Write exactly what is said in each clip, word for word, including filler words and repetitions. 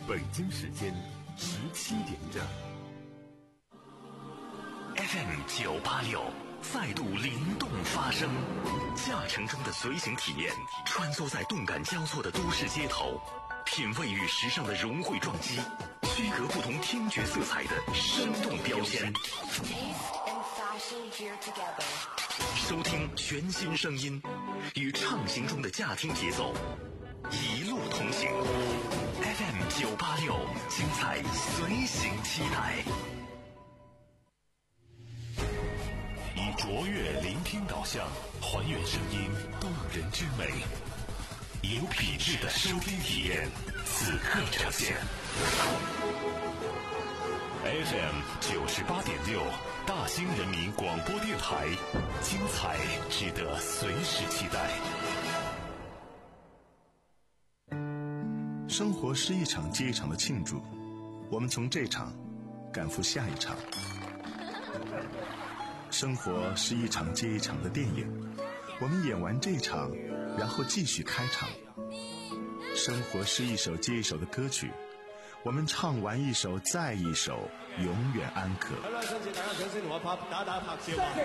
北京时间十七点整。 F M 九八六再度灵动发声，驾乘中的随行体验，穿梭在动感交错的都市街头，品味与时尚的融汇撞击，区隔不同听觉色彩的生动标签。收听全新声音，与畅行中的驾听节奏一路同行。F M 九八六，精彩随行期待。以卓越聆听导向，还原声音动人之美，有品质的收听体验，此刻呈现。F M 九十八点六，大兴人民广播电台，精彩值得随时期待。 生活是一场接一场的庆祝，我们从这场赶赴下一场。生活是一场接一场的电影，我们演完这场，然后继续开场。生活是一首接一首的歌曲，我们唱完一首再一首，永远安可。 好啦，上次大家掌聲同我拍打打拍照啊！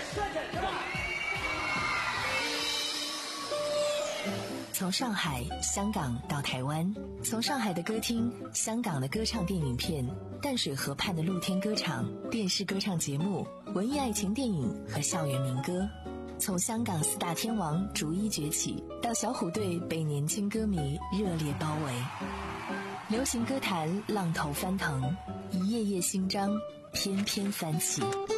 从上海、香港到台湾，从上海的歌厅、香港的歌唱电影片、淡水河畔的露天歌场、电视歌唱节目、文艺爱情电影和校园民歌，从香港四大天王逐一崛起，到小虎队被年轻歌迷热烈包围。流行歌坛浪头翻腾，一页页新章翩翩翻起。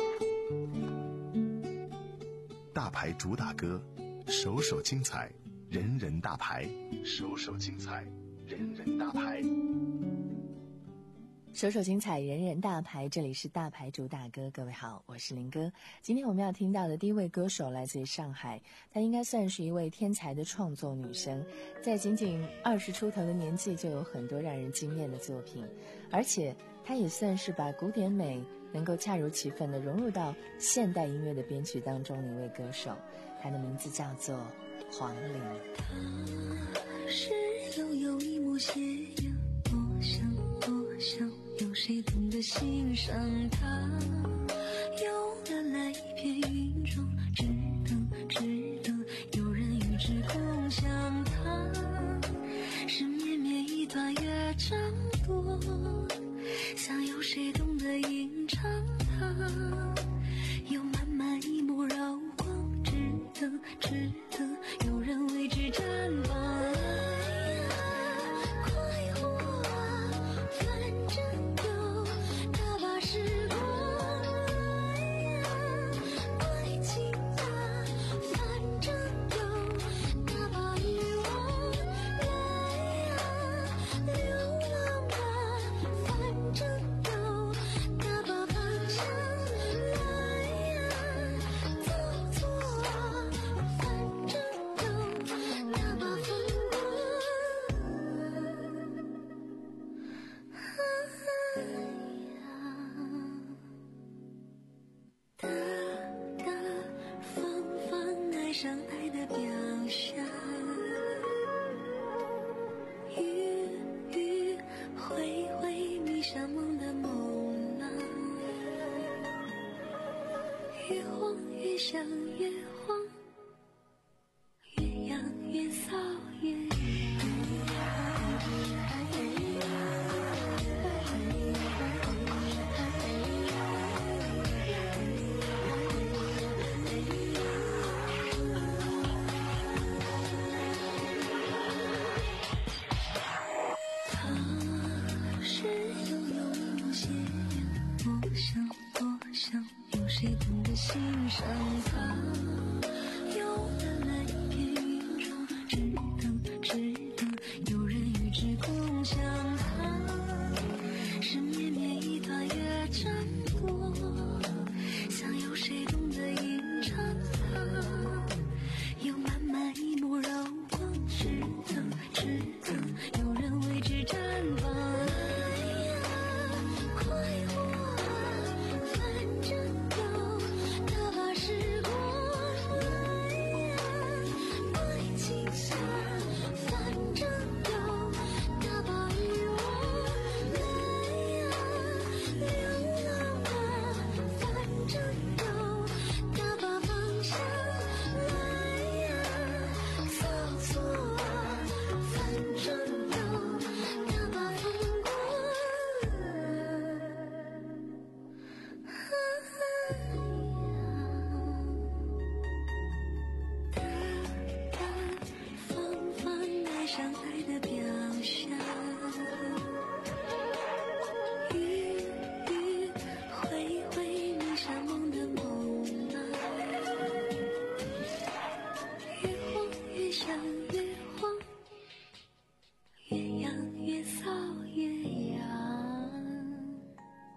大牌主打歌，首首精彩，人人大牌，首首精彩，人人大牌。 首首精彩，人人大牌，这里是大牌主打歌。各位好，我是林哥。今天我们要听到的第一位歌手来自于上海，她应该算是一位天才的创作女生，在仅仅二十出头的年纪就有很多让人惊艳的作品，而且她也算是把古典美能够恰如其分地融入到现代音乐的编曲当中的一位歌手，她的名字叫做黄龄。 她是悠悠一抹斜阳，多想多想有谁懂得欣赏它，有人来一片云中，只等只等有人与之共享它，是绵绵一段乐章多，想有谁懂得吟唱它，有满满一抹柔光，只等只等有人为之绽放。 反正有大把欲望。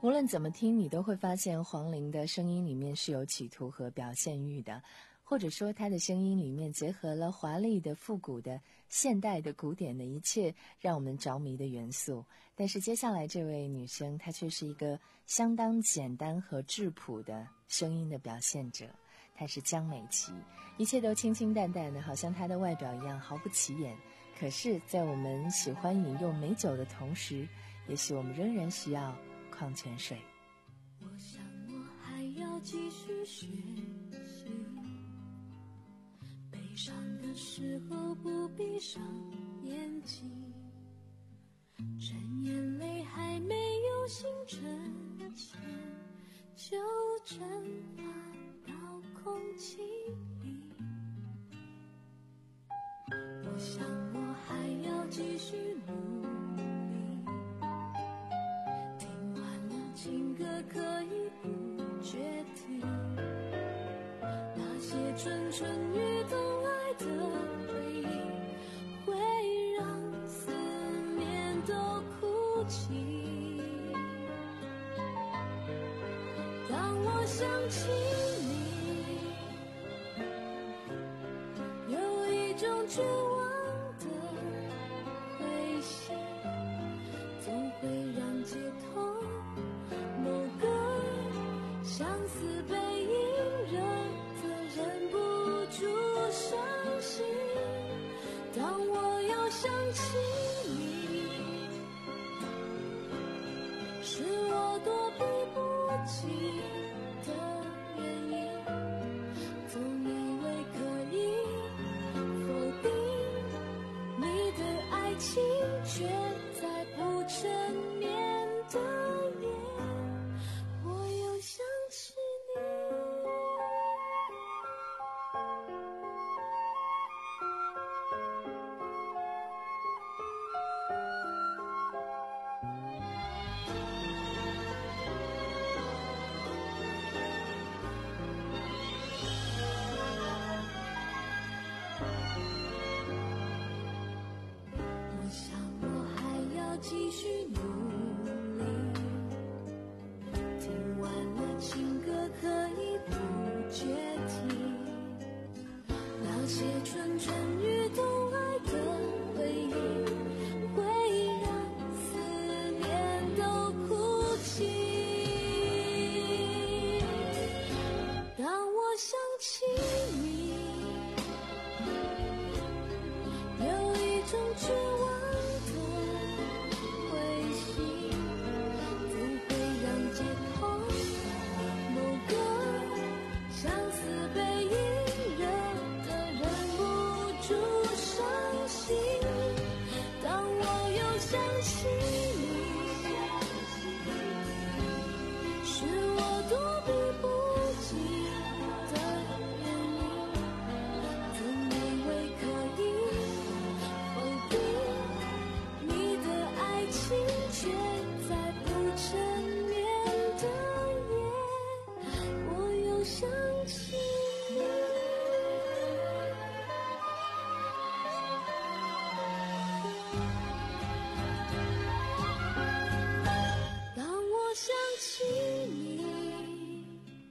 无论怎么听，你都会发现黄龄的声音里面是有企图和表现欲的，或者说她的声音里面结合了华丽的、复古的、现代的、古典的一切让我们着迷的元素。但是接下来这位女生，她却是一个相当简单和质朴的声音的表现者，她是江美琪。一切都清清淡淡的，好像她的外表一样毫不起眼。可是在我们喜欢饮用美酒的同时，也许我们仍然需要矿泉水。 我想我还要继续学习，悲伤的时候不闭上眼睛，趁眼泪还没有形成前，就蒸发到空气里。我想我还要继续努力，听完了情歌可以不决堤，那些蠢蠢欲动爱的回忆，会让思念都哭泣。当我想起你，有一种绝望的灰心，总会让街头某个相思背影惹得忍不住伤心。当我又想起你，是我躲避不及的原因，总以为可以否定你的爱情，却在不成眠的夜，我又想起你。我想我还要继续努力，听完了情歌可以不决堤，那些蠢蠢欲动爱的回忆，会让思念都哭泣。当我想起你，有一种绝望的灰心，总会让街头某个相思背影惹得忍不住伤心。当我又想起你，是我躲避不及的原因，总以为可以否定你的爱情，却在不成眠的夜，我又想起你。当我想起你，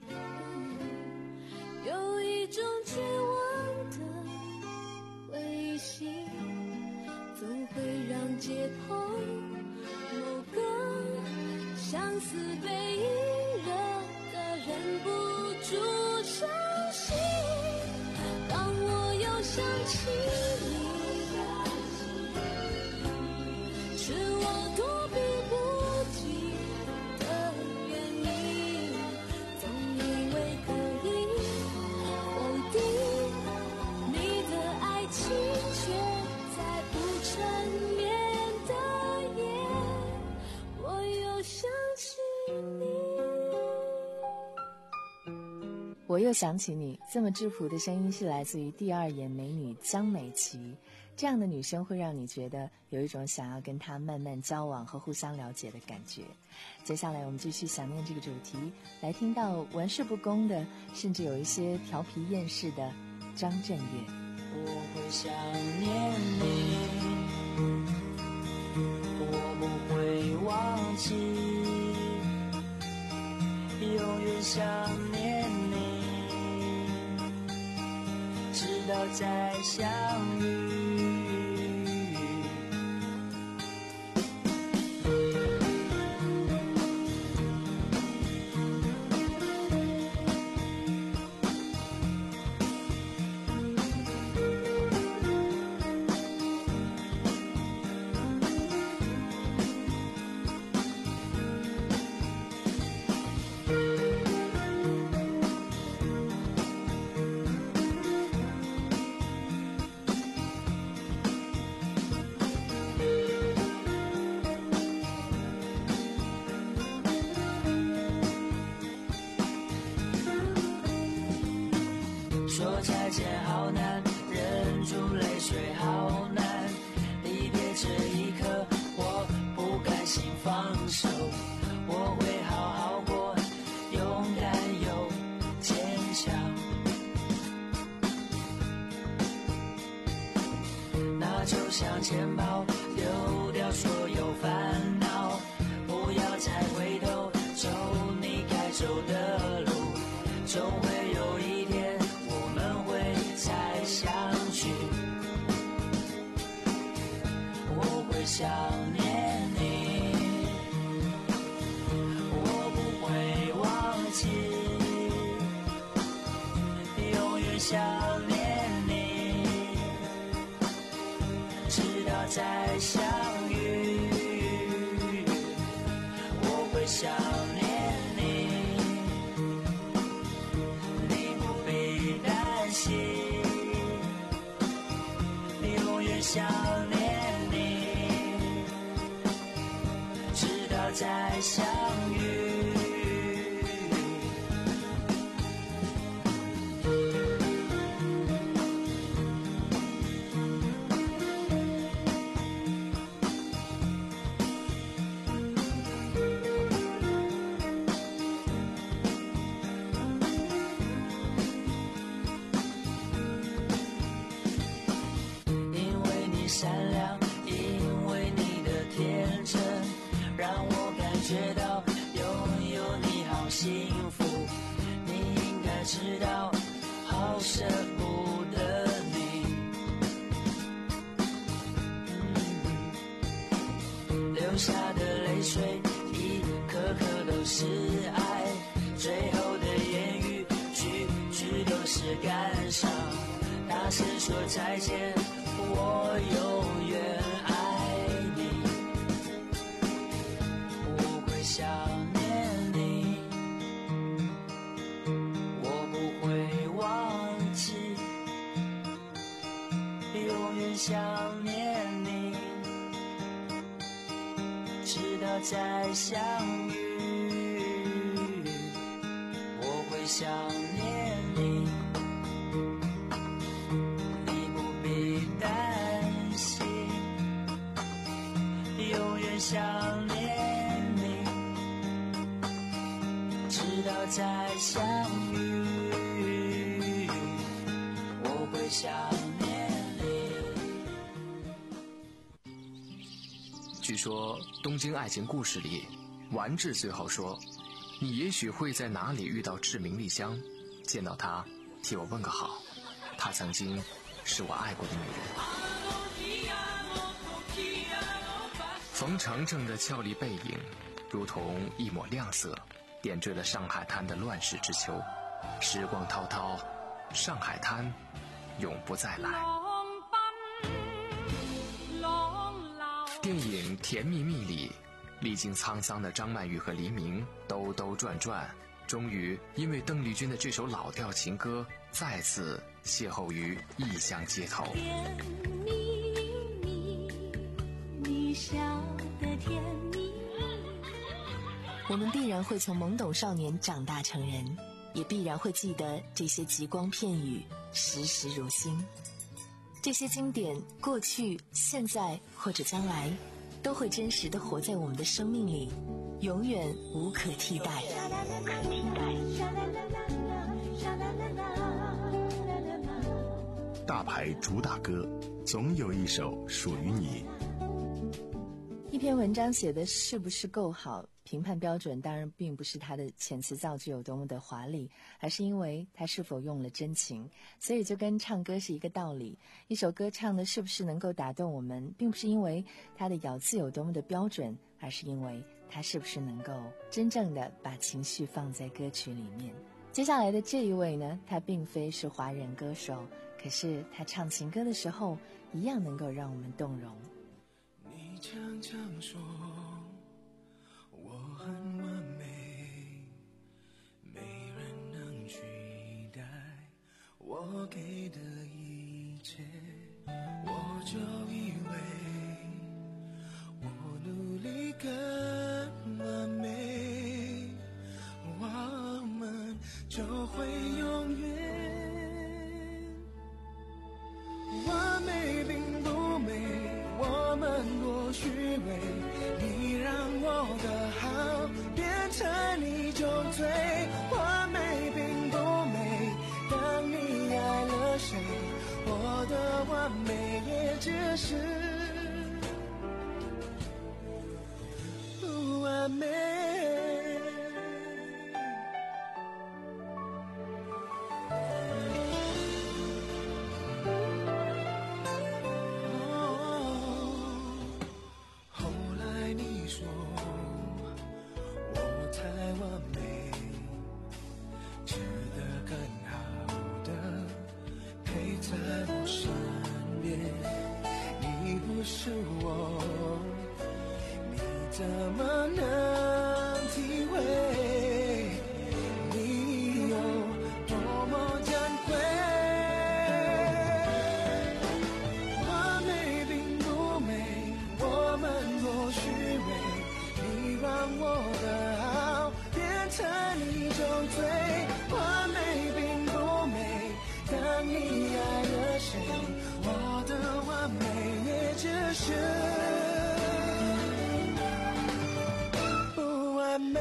有一种绝望的灰心，总会让街头某个相思背影惹得忍不住伤心。当我又想起你，是我躲避不及的原因，总以为可以否定你的爱情，却在不成眠的夜，我又想起你。 我又想起你，这么质朴的声音是来自于第二眼美女江美琪。这样的女生会让你觉得有一种想要跟她慢慢交往和互相了解的感觉。接下来我们继续想念这个主题，来听到玩世不恭的，甚至有一些调皮厌世的张震岳。 我会想念你，我不会忘记想念你，直到再相遇。说再见好难，忍住泪水好难，离别这一刻我不甘心放手，我会好好过，勇敢又坚强。那就向前跑，丢掉所有烦恼，不要再回头，走你该走的路，总会有一天我们会再相聚。我会想念你，我不会忘记，永远想念你，直到再相遇。我会想念你，你不必担心，永远想念你，直到再相遇。善良，因为你的天真，让我感觉到拥有你好幸福。你应该知道，好舍不得你。嗯、流下的泪水，一颗颗都是爱，最后的言语，句句都是感伤。大声说再见。我永远爱你，我会想念你，我不会忘记，永远想念你，直到再相遇。我会想念你，想念你，直到再相遇。我会想念你。 据说《东京爱情故事》里，丸治最后说：“你也许会在哪里遇到志明丽香，见到她，替我问个好。她曾经是我爱过的女人。”冯程程的俏丽背影，如同一抹亮色，点缀了上海滩的乱世之秋。时光滔滔，上海滩永不再来。电影《甜蜜蜜》里，历经沧桑的张曼玉和黎明兜兜转转，终于因为邓丽君的这首老调情歌，再次邂逅于异乡街头。 我们必然会从懵懂少年长大成人，也必然会记得这些极光片语，时时如新。这些经典，过去、现在或者将来，都会真实地活在我们的生命里，永远无可替代。 大牌主打歌，总有一首属于你。 一篇文章写的是不是够好， 评判标准当然并不是他的遣词造句有多么的华丽，而是因为他是否用了真情。所以就跟唱歌是一个道理，一首歌唱的是不是能够打动我们，并不是因为他的咬字有多么的标准，而是因为他是不是能够真正的把情绪放在歌曲里面。接下来的这一位呢，他并非是华人歌手，可是他唱情歌的时候一样能够让我们动容。 你常常说我很完美，没人能取代我给的一切，我就以为我努力更完美，我们就会永远。完美并不美，我们多虚伪，你让我的好变成一种罪。完美并不美，当你爱了谁，我的完美也只是不完美。是我，你怎么能体会你有多么珍贵？完美并不美，我们多虚伪，你让我的好变成一种罪。完美并不美，当你爱了谁，我的完美也只是不完美。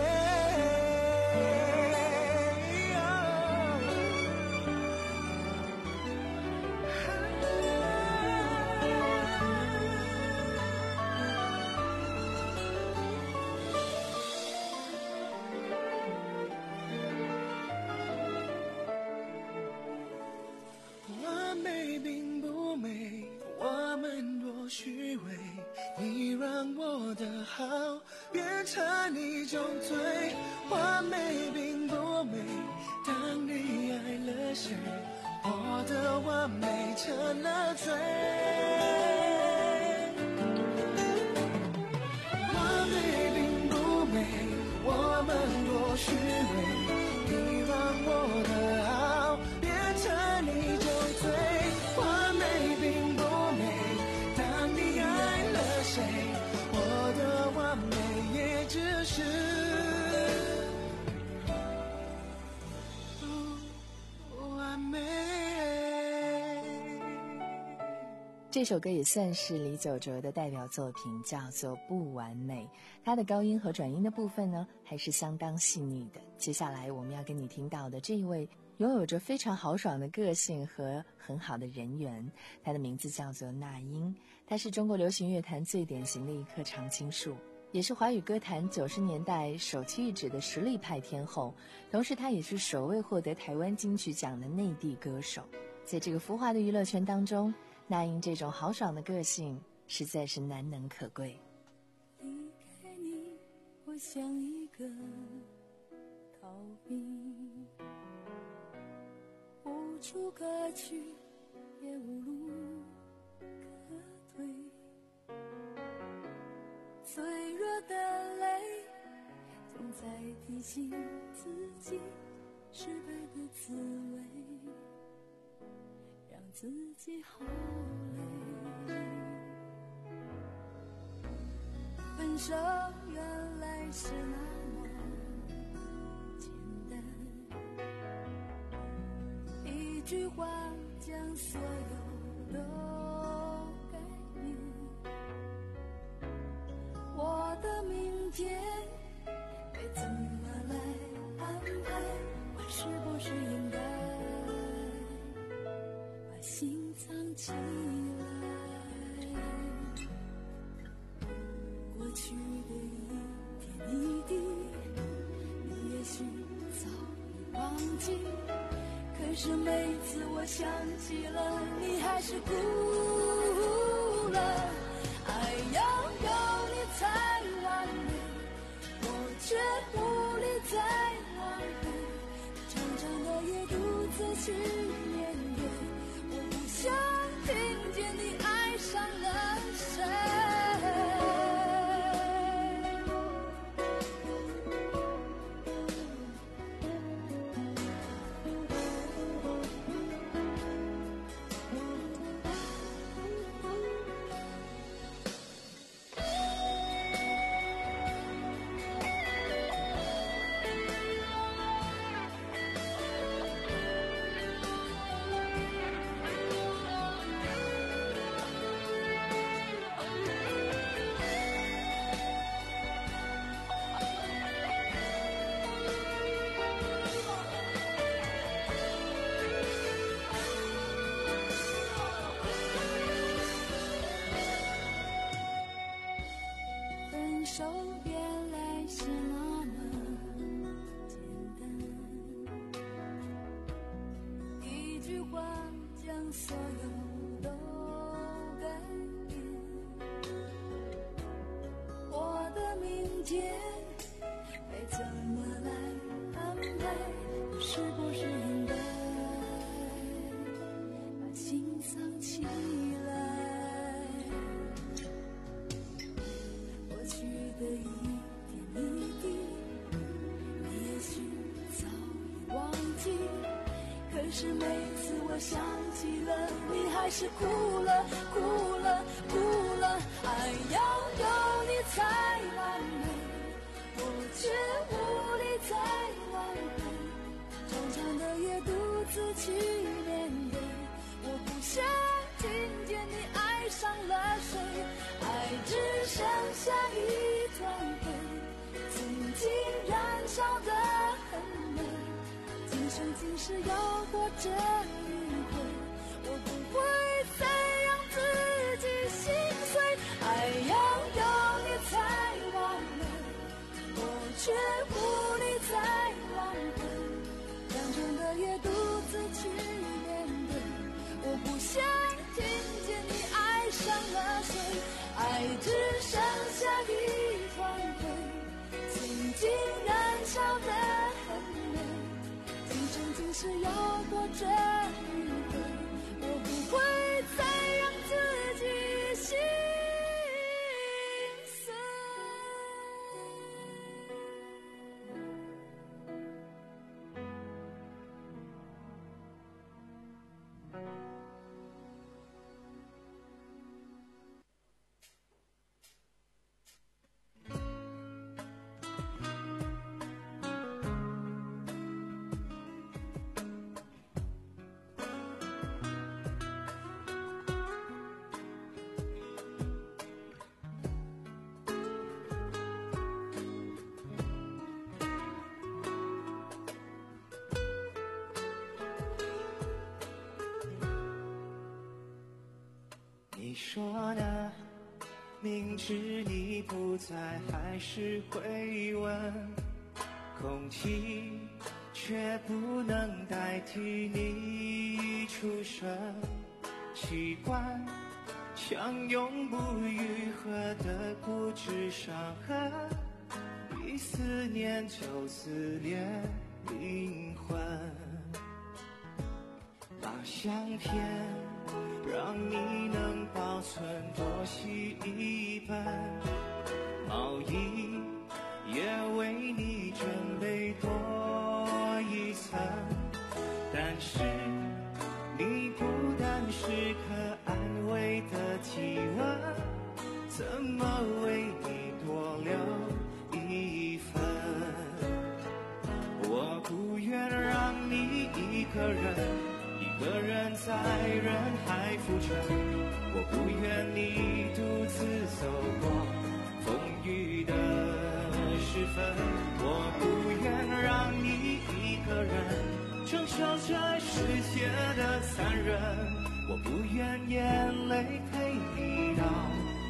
完美并不美，我们多虚伪，你让我的好变成一种罪。完美并不美，当你爱了谁，我的完美成了罪。完美并不美，我们多虚伪，你让我的好变成一种罪。完美并不美，当你爱了谁，我的完美也只是不完美。 这首歌也算是李玖哲的代表作品，叫做《不完美》。它的高音和转音的部分呢，还是相当细腻的。接下来我们要跟你听到的这一位，拥有着非常豪爽的个性和很好的人缘，她的名字叫做那英。她是中国流行乐坛最典型的一棵常青树，也是华语歌坛九十年代首屈一指的实力派天后，同时她也是首位获得台湾金曲奖的内地歌手。在这个浮华的娱乐圈当中，那英这种豪爽的个性实在是难能可贵。 离开你，我像一个逃兵，无处可去，也无路可退。脆弱的泪，总在提醒自己失败的滋味，让自己好累。分手原来是那么简单，一句话将所有都改变。我的明天该怎么来安排？我是不是应该把心藏起来？过去的一点一滴许早已忘记，可是每次我想起了你，还是哭了。爱要有你才完美，我却无力再挽回，长长的夜独自去面对，我不想听见你爱上了谁。分手别来是那么简单，一句话将所有都改变。我的明天该怎么来安排？是不是应该把心藏起来？的一点一滴，你也许早已忘记，可是每次我想起了你，还是哭了，哭了，哭了。爱要有你才完美，我却无力再挽回，长长的夜独自去面对，我不想听见你爱上了谁，爱只剩下一团灰，曾经燃烧得很美，今生今世要过这一回，我不会再让自己心碎。爱要有你才完美，我却无力再挽回，长长的夜独自去面对，我不想听见你爱上了谁，爱只剩下一团灰，曾经燃烧得很美，今生今世要过这一回，我不会再让自己心碎。 你说的，明知你不在，还是会问，空气却不能代替你出声，习惯像永不愈合的固执伤痕，一思念就撕裂灵魂，把相片让你能保存多洗一本，毛衣也为你准备多一层，但是你不但是可安慰的体温，怎么为你多留一份？我不愿让你一个人一个人在人海浮沉，我不愿你独自走过风雨的时分，我不愿让你一个人承受这世界的残忍，我不愿眼泪陪你到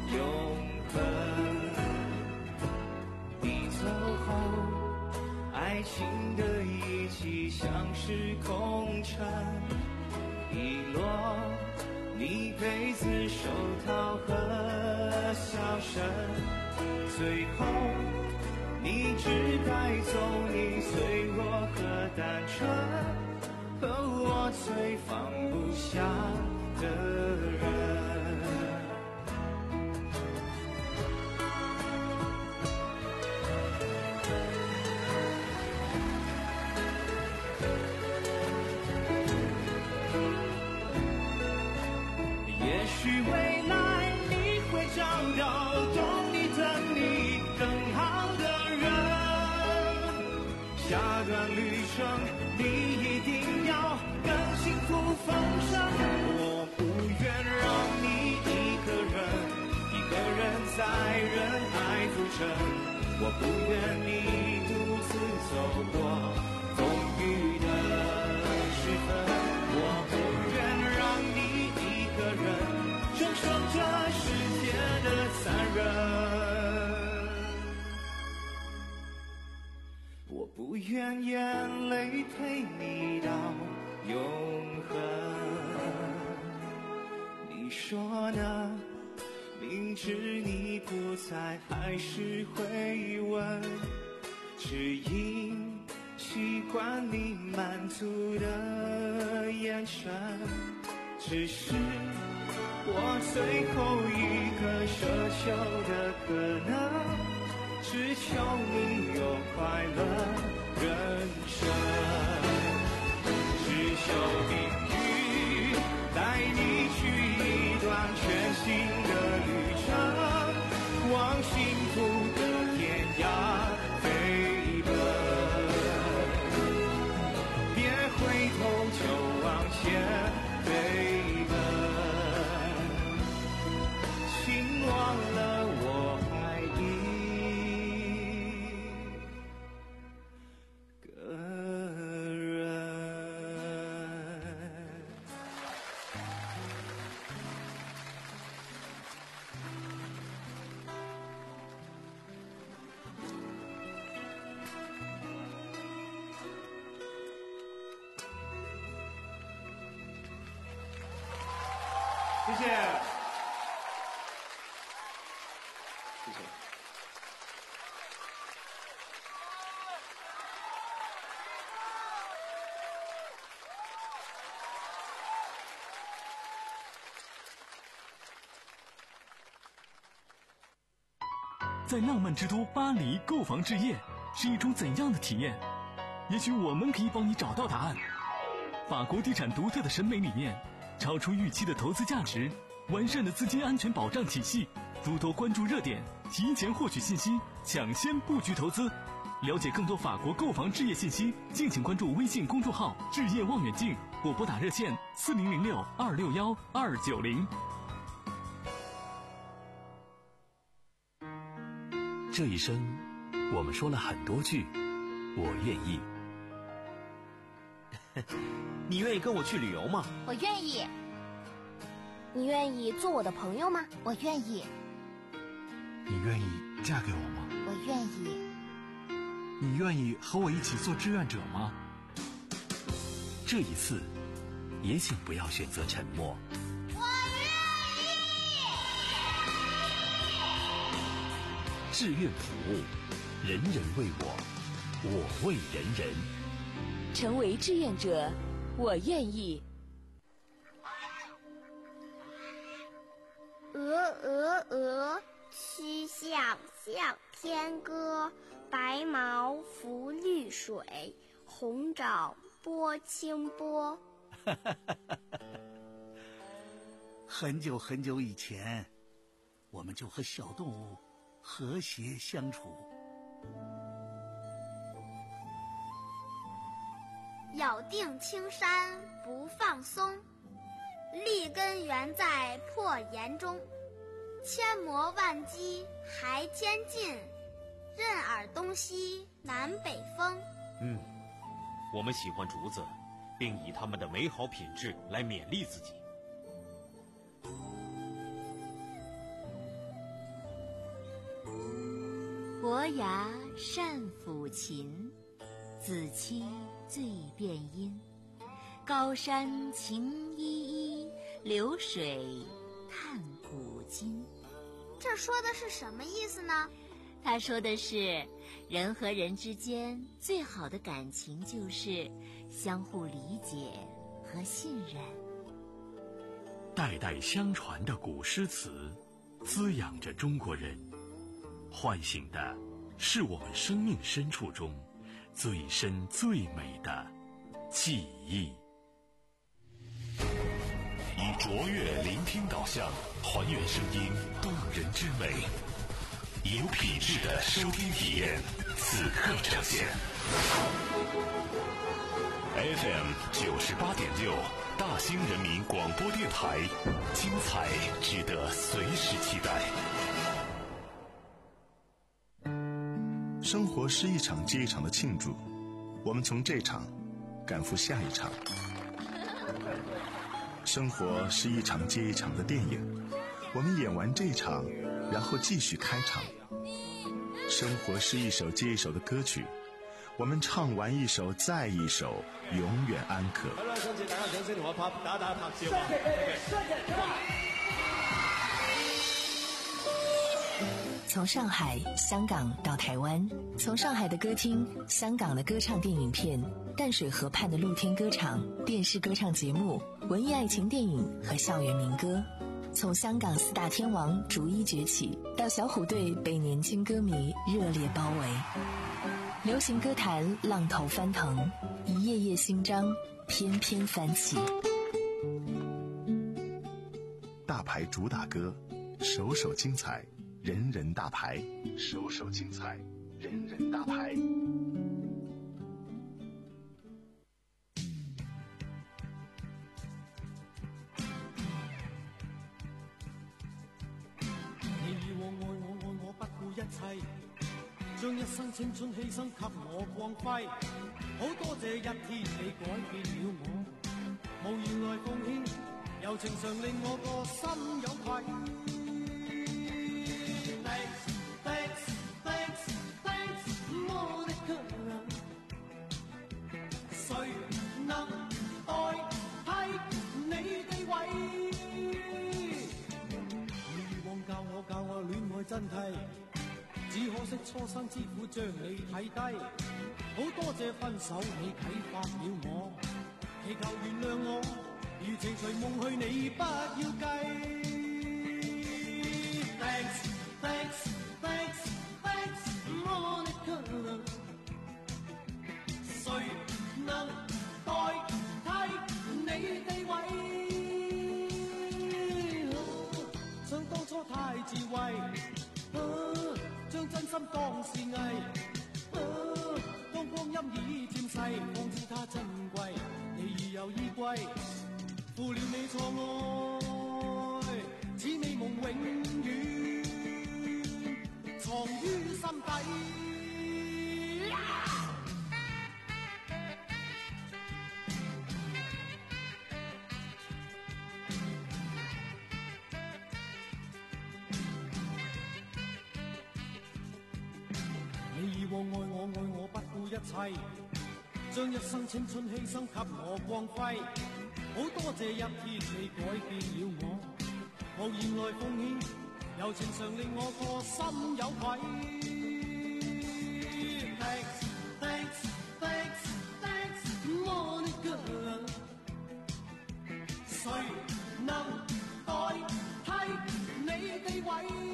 永恒。你走后，爱爱情的遗迹像是空城，遗落你杯子、手套和笑声，最后你只带走你脆弱和单纯，和我最放不下的人。也许未来你会找到懂你等你更好的人，下段旅程你一定要更幸福丰盛。我不愿让你一个人一个人在人海浮沉，我不愿你独自走过风雨的时分，我不愿让你一个人承受这世界的残忍，我不愿眼泪陪你到永恒。你说呢？明知你不在，还是会问，只因习惯你满足的眼神，只是我最后一个奢求的可能，只求你有快乐人生，只求命运带你去一段全新的旅程，往幸福的天涯飞奔，别回头就往前飞奔，请忘了我爱一个人。谢谢，谢谢。 在浪漫之都巴黎购房置业是一种怎样的体验？也许我们可以帮你找到答案。法国地产独特的审美理念，超出预期的投资价值，完善的资金安全保障体系，多多关注热点，提前获取信息，抢先布局投资。了解更多法国购房置业信息，敬请关注微信公众号“置业望远镜”或拨打热线四零零六二六幺二九零。 这一生，我们说了很多句“我愿意”。 你愿意跟我去旅游吗？ 我愿意。你愿意做我的朋友吗？我愿意。 你愿意嫁给我吗？ 我愿意。 你愿意和我一起做志愿者吗？ 这一次，也请不要选择沉默。 我愿意。 志愿服务，人人为我，我为人人。 成为志愿者，我愿意。 鹅鹅鹅，曲项向天歌。白毛浮绿水，红爪拨清波。 很久很久以前，我们就和小动物和谐相处。 咬定青山不放松，立根原在破岩中。千磨万击还坚劲，任尔东西南北风。 嗯，我们喜欢竹子，并以它们的美好品质来勉励自己。 伯牙善抚琴， 子期最变阴。高山晴依依，流水探古今。 这说的是什么意思呢？ 他说的是，人和人之间最好的感情就是相互理解和信任。 代代相传的古诗词，滋养着中国人，唤醒的是我们生命深处中最深最美的记忆。以卓越聆听导向，还原声音动人之美，有品质的收听体验，此刻呈现。F M 九十八点六，大兴人民广播电台，精彩值得随时期待。 生活是一场接一场的庆祝，我们从这场赶赴下一场。生活是一场接一场的电影，我们演完这场，然后继续开场。生活是一首接一首的歌曲，我们唱完一首再一首，永远安可。 好啦，上次大家掌聲同我拍打打拍照啊！ 从上海、香港到台湾，从上海的歌厅、香港的歌唱电影片、淡水河畔的露天歌场、电视歌唱节目、文艺爱情电影和校园民歌，从香港四大天王逐一崛起，到小虎队被年轻歌迷热烈包围，流行歌坛浪头翻腾，一页页新章翩翩翻起。 大牌主打歌，首首精彩，人人大牌，首首精彩，人人大牌。 你以往愛我愛我不顧一切，將一生青春犧牲給我光輝，好多謝一天你改變了我，無言來奉獻，柔情常令我個心有愧。真諦，只可惜初生之虎將你睇低，好多謝分手你啟發了我，祈求原諒我，如情隨夢去你不要計。Thanks, thanks, thanks, thanks, Monica， 誰能代替你地位？想當初太智慧。啊、將真心當是藝，啊、當光陰已漸逝，方知它珍貴。你已有依歸，負了你錯愛，此美夢永遠藏於心底。愛我愛我不顧一切，將一生青春犧牲給我光輝，好多謝一天你改變了我，無言來奉獻，柔情常令我個心有愧。Thanks, thanks, thanks, thanks, Monica， 誰能代替你地位？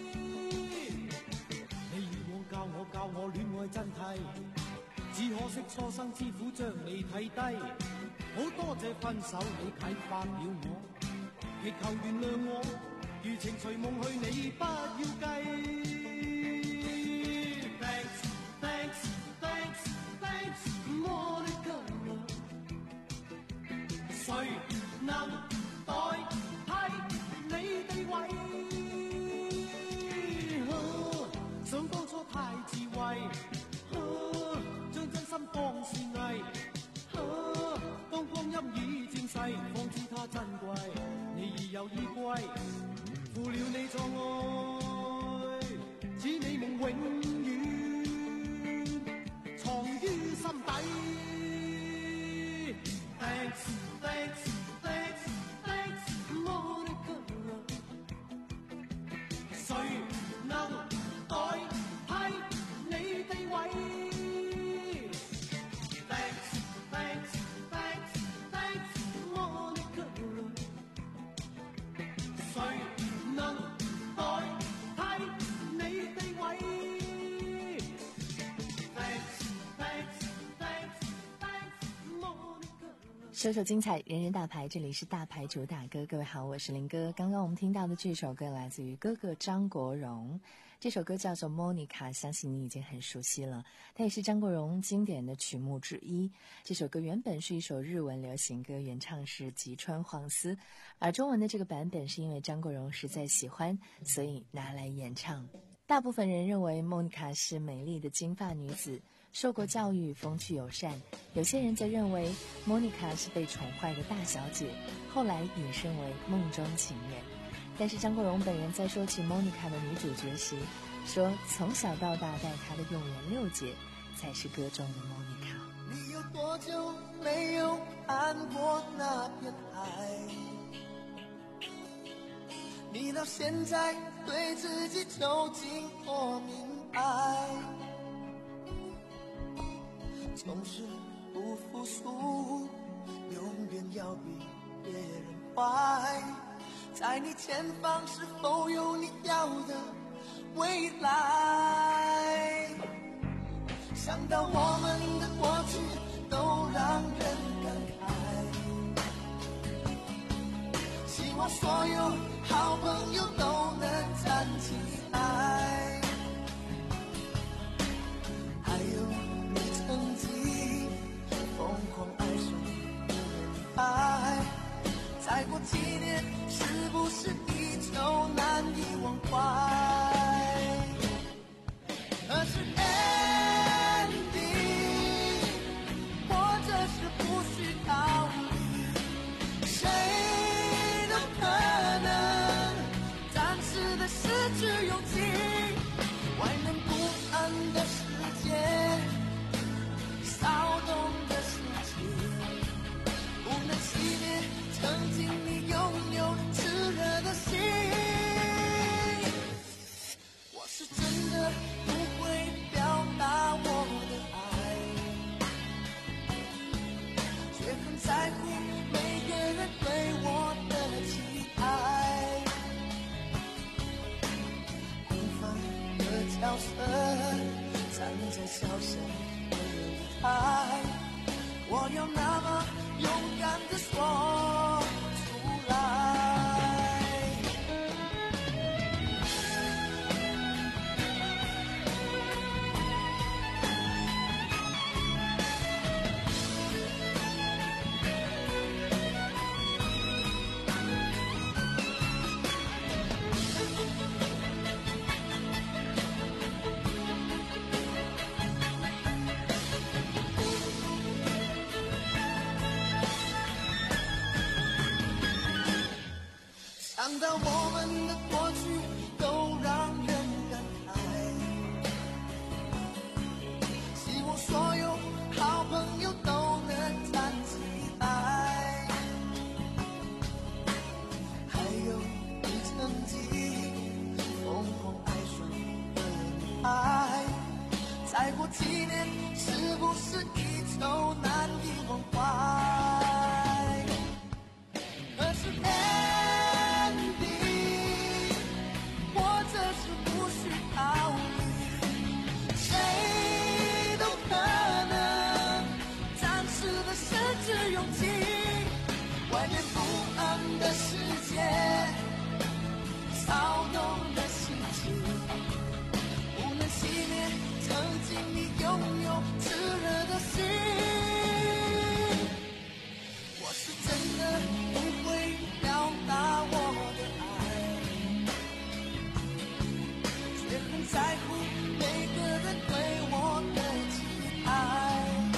教我教我戀愛真諦，只可惜初生之虎將你睇低，好多謝分手你啟發了我，祈求原諒我，如情隨夢去你不要計。Thanks, thanks, thanks, thanks, Monica， 誰能代替你地位？想當初太智慧，啊、將真心當是藝，啊、當光陰已漸逝，方知它珍貴。你已有依歸，負了你錯愛，此美夢永遠藏於心首首精彩，人人大牌，这里是大牌主打歌。各位好，我是林哥。刚刚我们听到的这首歌来自于哥哥张国荣，这首歌叫做 Monica， 相信你已经很熟悉了，它也是张国荣经典的曲目之一。这首歌原本是一首日文流行歌，原唱是吉川晃司，而中文的这个版本是因为张国荣实在喜欢，所以拿来演唱。大部分人认为 Monica 是美丽的金发女子，受过教育，风趣友善。有些人则认为莫妮卡是被宠坏的大小姐，后来引申为梦中情人。但是张国荣本人在说起莫妮卡的女主角时说，从小到大待她的永远六姐才是歌中的莫妮卡。 你有多久没有看过那片海？你到现在对自己究竟多明白？总是不服输，永远要比别人坏。在你前方是否有你要的未来？想到我们的过去都让人感慨，希望所有好朋友都能站起来。还有你曾经疯狂爱上的人爱，再过几年是不是依旧难以忘怀？可是 ending 或者是不需逃离，谁都可能暂时的失去勇气。外面不安的世界，骚动的事情，不能熄灭曾经你拥有炽热的心。我是真的不会表达我的爱，却很在乎每个人对我的期待。平凡的角色站在小小的舞台，我要那么勇敢地说出来。想到我们的过去都让人感慨，希望所有好朋友都能站起来。还有你曾经疯狂爱上的女孩，再过几年是不是依旧难以忘怀？可是勇气，外面不安的世界，骚动的心情，不能熄灭曾经你拥有炽热的心。我是真的不会表达我的爱，却很在乎每个人对我的期待。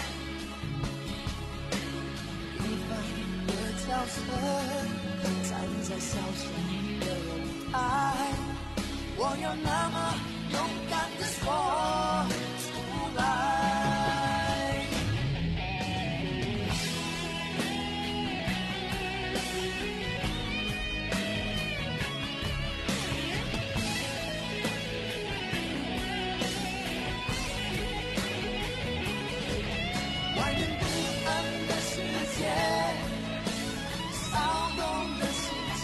角色站在小小的舞台，我要那么勇敢地说出来。外面不安的世界，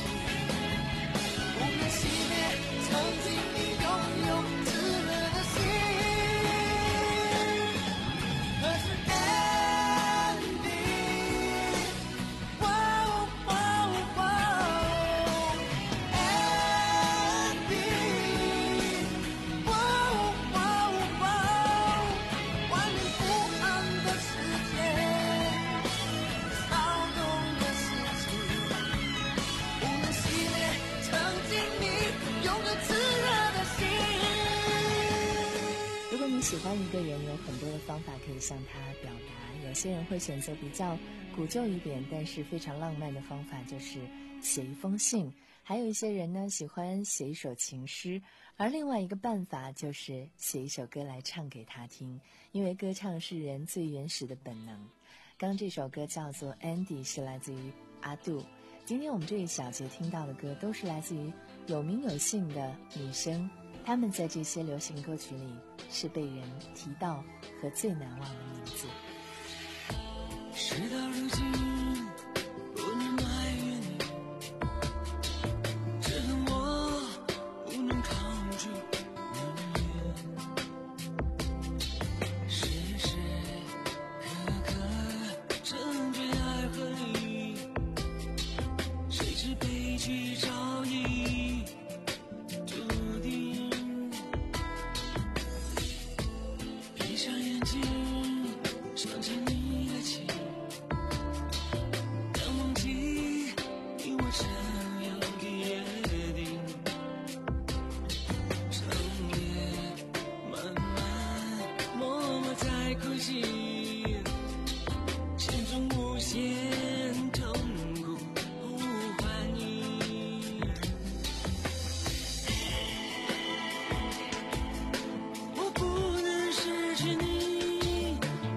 曾经你拥有炽热的心。 喜欢一个人有很多的方法可以向他表达，有些人会选择比较古旧一点但是非常浪漫的方法，就是写一封信，还有一些人呢喜欢写一首情诗，而另外一个办法就是写一首歌来唱给他听，因为歌唱是人最原始的本能。刚这首歌叫做 Andy， 是来自于阿杜。今天我们这一小节听到的歌都是来自于有名有姓的女生，她们在这些流行歌曲里是被人提到和最难忘的名字。 事到如今不能埋怨你，只恨我不能抗拒你的时时刻刻正对爱和离，谁知悲剧早已注定。闭上眼睛想起你的情，当忘记你我这样的约定，长夜漫漫默默在哭泣，心中无限痛苦呼唤你。我不能失去你，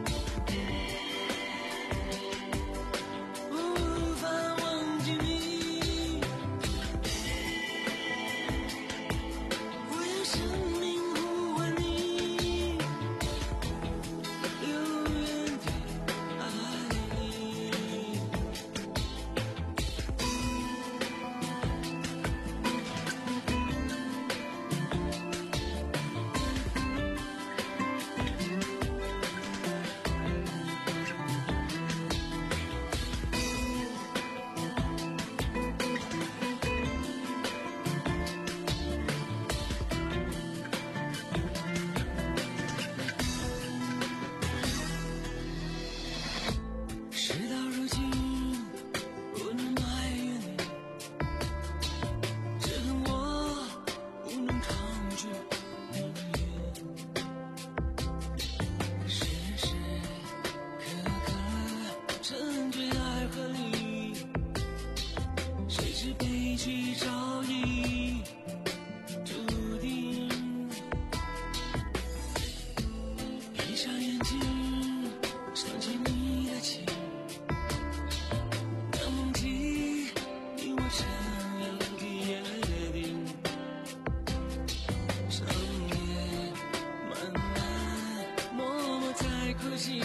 无法忘记你，我用生命呼唤你，永远的爱你。事到如今不能埋怨你，只恨我不能抗拒你的时时刻刻正对爱和离，谁知悲剧早已注定。闭上眼睛想起你的情，当忘记你我这样的约定，长夜漫漫默默在哭泣，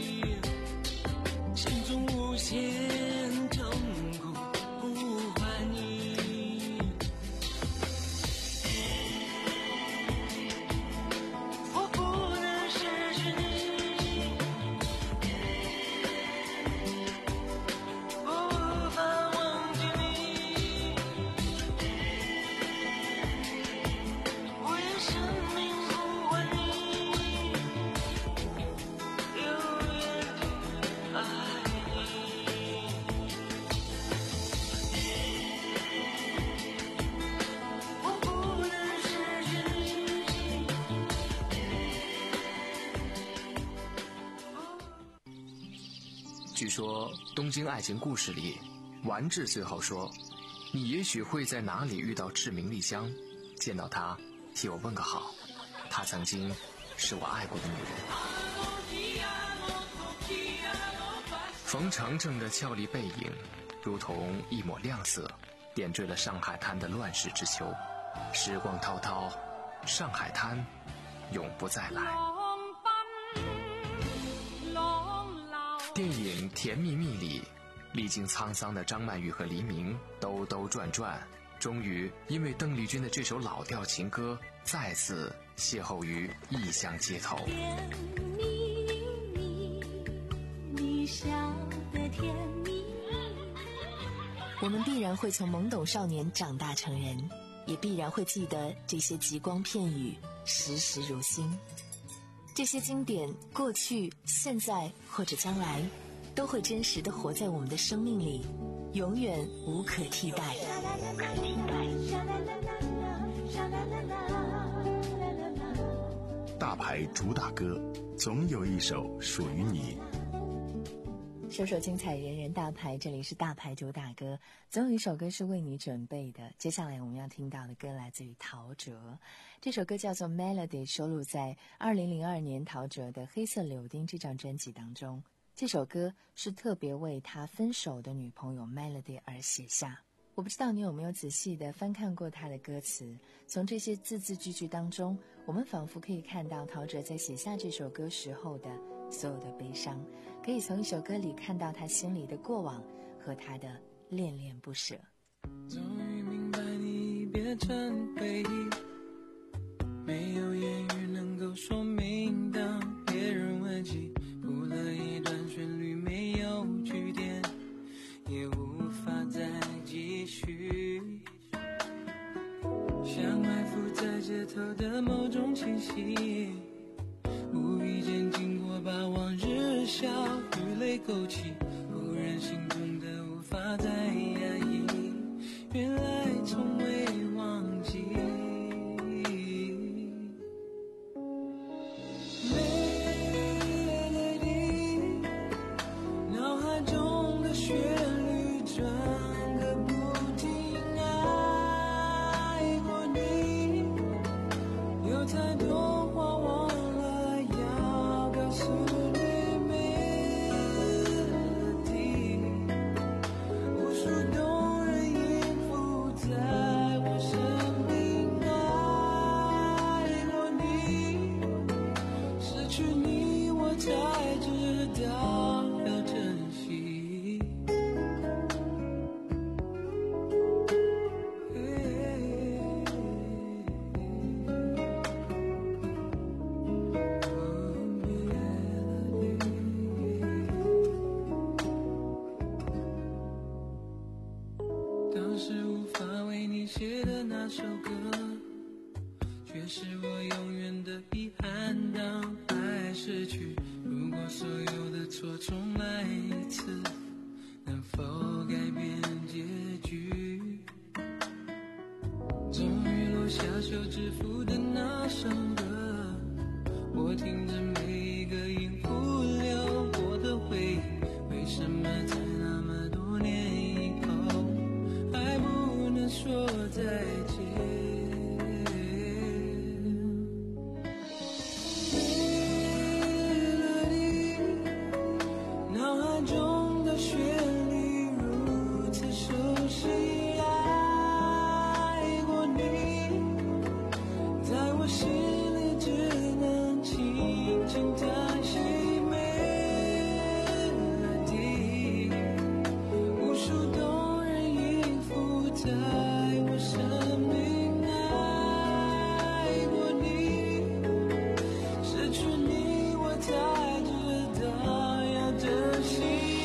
心中无限痛苦呼唤你。我不能失去你，无法忘记你，我用生命呼唤你，永远的爱你。我不能失去你。 据说《东京爱情故事》里，丸治最后说：“你也许会在哪里遇到志明丽香，见到她，替我问个好。她曾经是我爱过的女人。”冯程程的俏丽背影，如同一抹亮色，点缀了上海滩的乱世之秋。时光滔滔，上海滩永不再来。电影《甜蜜蜜》里，历经沧桑的张曼玉和黎明兜兜转转，终于因为邓丽君的这首老调情歌，再次邂逅于异乡街头。 甜蜜蜜，你笑得甜蜜。 我们必然会从懵懂少年长大成人，也必然会记得这些极光片语，时时如新。这些经典，过去、现在或者将来，都会真实地活在我们的生命里，永远无可替代。 大牌牌主打歌，总有一首属于你。 首首精彩，人人大牌，这里是大牌主打歌，总有一首歌是为你准备的。接下来我们要听到的歌来自于陶喆，这首歌叫做 Melody， 收录在二零零二年陶喆的《黑色柳丁》这张专辑当中。这首歌是特别为他分手的女朋友 Melody 而写下。我不知道你有没有仔细地翻看过他的歌词，从这些字字句句当中，我们仿佛可以看到陶喆在写下这首歌时候的所有的悲伤，可以从一首歌里看到他心里的过往和他的恋恋不舍。 终于明白你变成回忆，没有言语能够说明，当别人问起，谱了一段旋律，没有句点，也无法再继续，像埋伏在街头的某种气息，无意间经过，把往日笑与泪勾起，忽然心中的无法再压抑，原来从未忘记。Melody， 脑海中的旋律转个不停，爱过你，有太多话忘了要告诉你。Melody， 无数动人音符在我生命，爱过你，失去你我才知道要珍惜。当时无法为你写的那首歌，却是我永远的遗憾。当爱失去，如果所有的错重来一次，能否改变结局？终于落下手指符的那首歌，我听着每一个音符流过的回忆，为什么在那么多年以后还不能说再见？Melody， 脑海中的旋律如此熟悉，爱过你，在我心里只能轻轻叹息。Melody， 无数动人音符在我生命，爱过你，失去你我才知道要珍惜。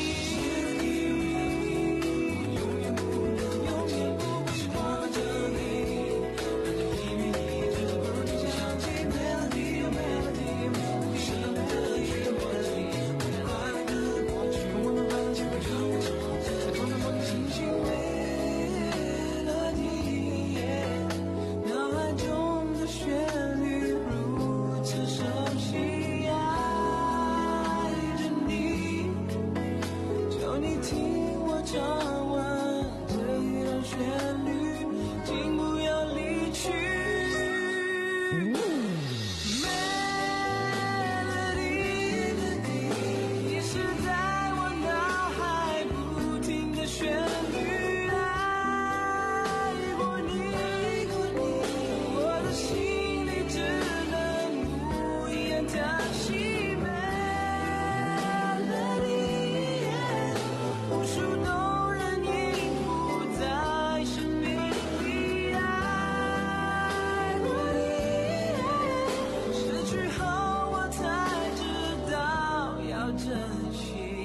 永远不能，永远不会忘着你，让这秘密一直不停响起。Melody， Melody， Melody， 什么的也忘记，我们快乐的过去，我们快乐就会让我走，在同样梦的星星。Melody， 脑海中的旋律如此熟悉，爱着你，求你听我唱完这一段旋律，请不要离去。Melody， 你是在我脑海不停的旋律，爱过你，我的心里只能无言叹息。Melody， 无数动人音符在生命里，爱过你，失去后我才知道要珍惜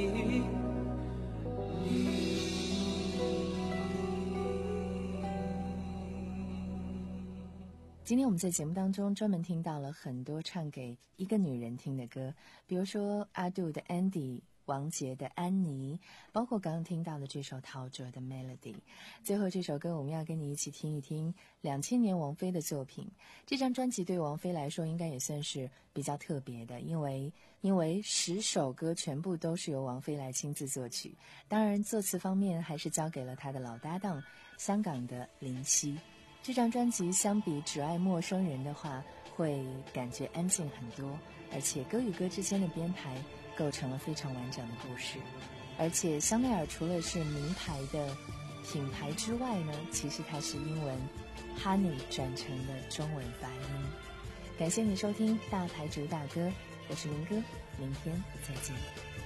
你。 今天我们在节目当中专门听到了很多唱给一个女人听的歌，比如说阿杜的 Andy 王杰的《安妮》，包括刚刚听到的这首陶喆的《Melody》。最后这首歌我们要跟你一起听一听两千年王菲的作品。这张专辑对王菲来说应该也算是比较特别的，因为因为十首歌全部都是由王菲来亲自作曲，当然作词方面还是交给了她的老搭档香港的林夕。这张专辑相比《只爱陌生人》的话会感觉安静很多，而且歌与歌之间的编排构成了非常完整的故事。而且香奈儿除了是名牌的品牌之外呢，其实它是英文 Honey 转成了中文发音。感谢你收听大牌主打歌，我是林哥，明天再见。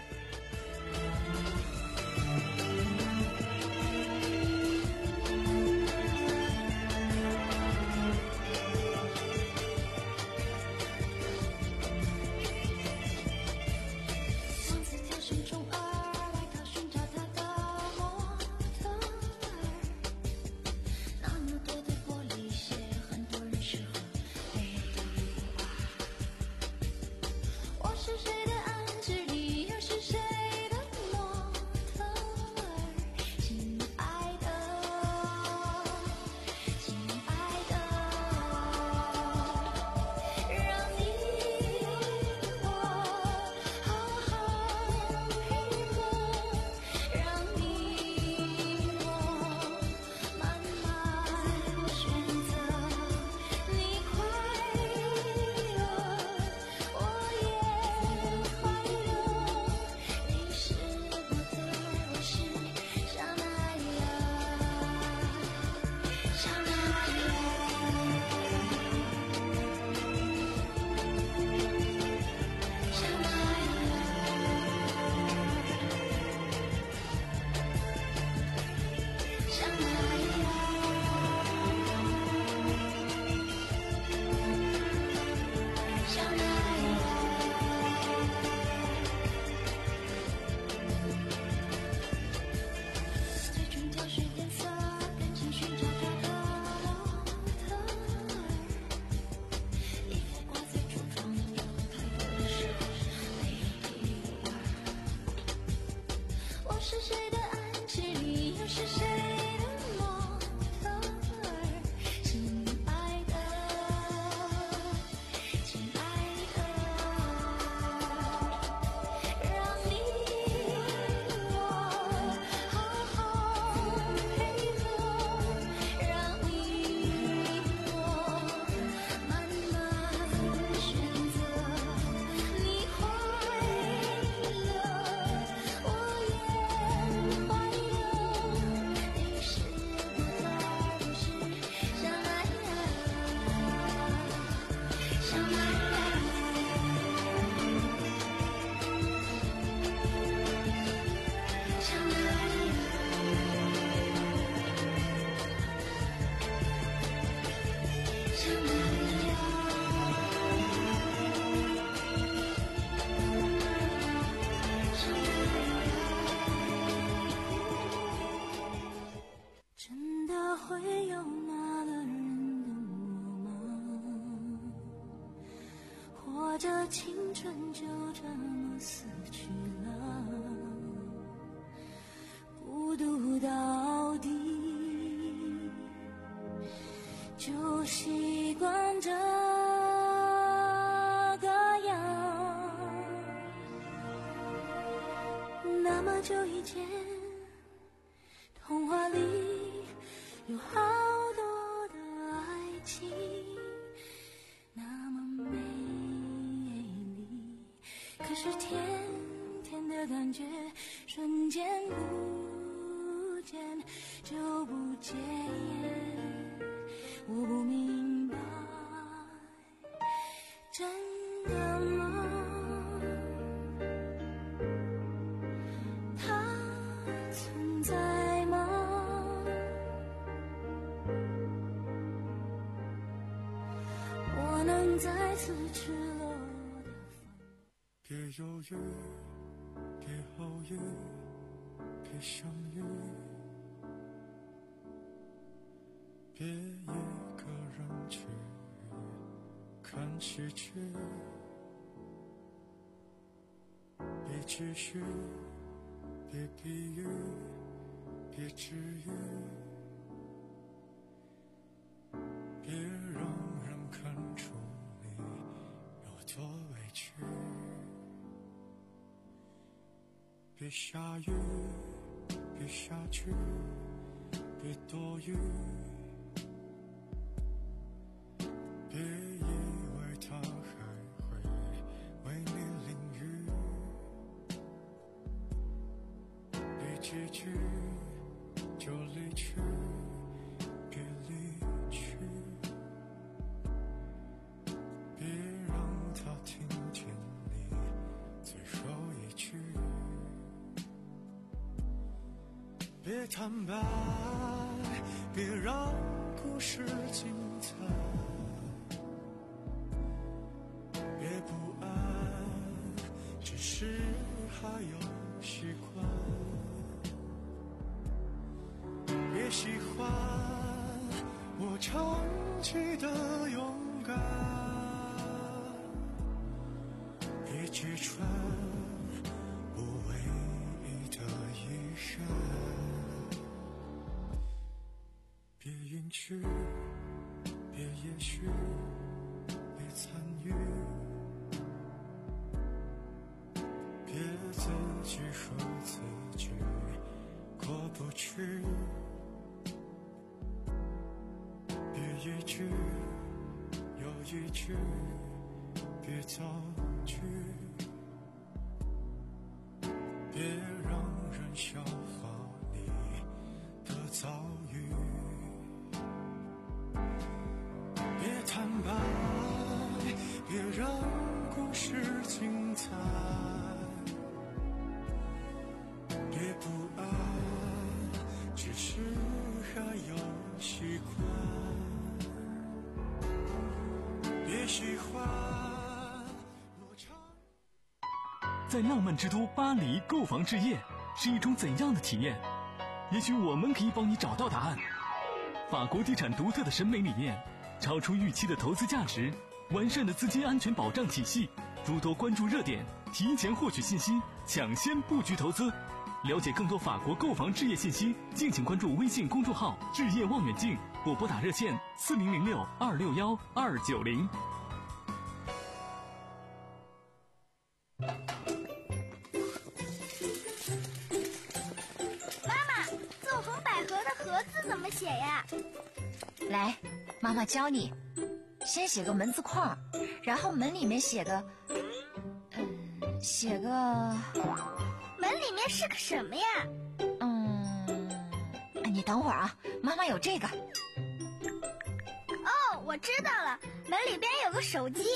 这青春就这么死去了，孤独到底，就习惯这个样。那么久以前，童话里有好多的爱情，那么美。可是甜甜的感觉瞬间不见就不见，我不明白，真的吗？它存在吗？我能再次赤裸别犹豫，别后悔，别相遇，别一个人去看喜剧，别继续，别比喻，别治愈，别让人看出你有多委屈。别下雨，别下去，别多余，别以为他还会为你淋雨。别结局就离去，别离去，别让他听见你最后一句。别坦白，别让故事精彩，别不安，只是还有习惯。别喜欢我长期的勇敢，别揭穿我唯一的遗憾。别允许，别也许，别参与，别自己和自己过不去。别一句又一句，别造句，别让人笑话你的遭遇。别坦白，别让故事精彩，别不安，只是还有习惯。别喜欢我唱。 在浪漫之都巴黎购房置业是一种怎样的体验？也许我们可以帮你找到答案。法国地产独特的审美理念，超出预期的投资价值，完善的资金安全保障体系，诸多关注热点，提前获取信息，抢先布局投资。了解更多法国购房置业信息，敬请关注微信公众号“置业望远镜”或拨打热线四零零六二六幺二九零。 妈妈，纵横捭阖的阖字怎么写呀？ 来，妈妈教你。先写个门字框，然后门里面写个，嗯，写个。 门里面是个什么呀？ 嗯，你等会儿啊，妈妈有这个。 哦，我知道了，门里边有个手机。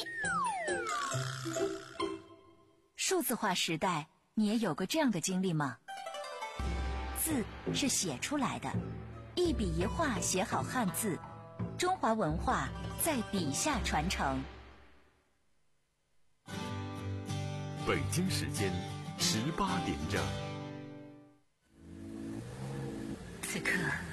数字化时代，你也有过这样的经历吗？字是写出来的，一笔一画写好汉字，中华文化在笔下传承。 北京时间十八点整。 此刻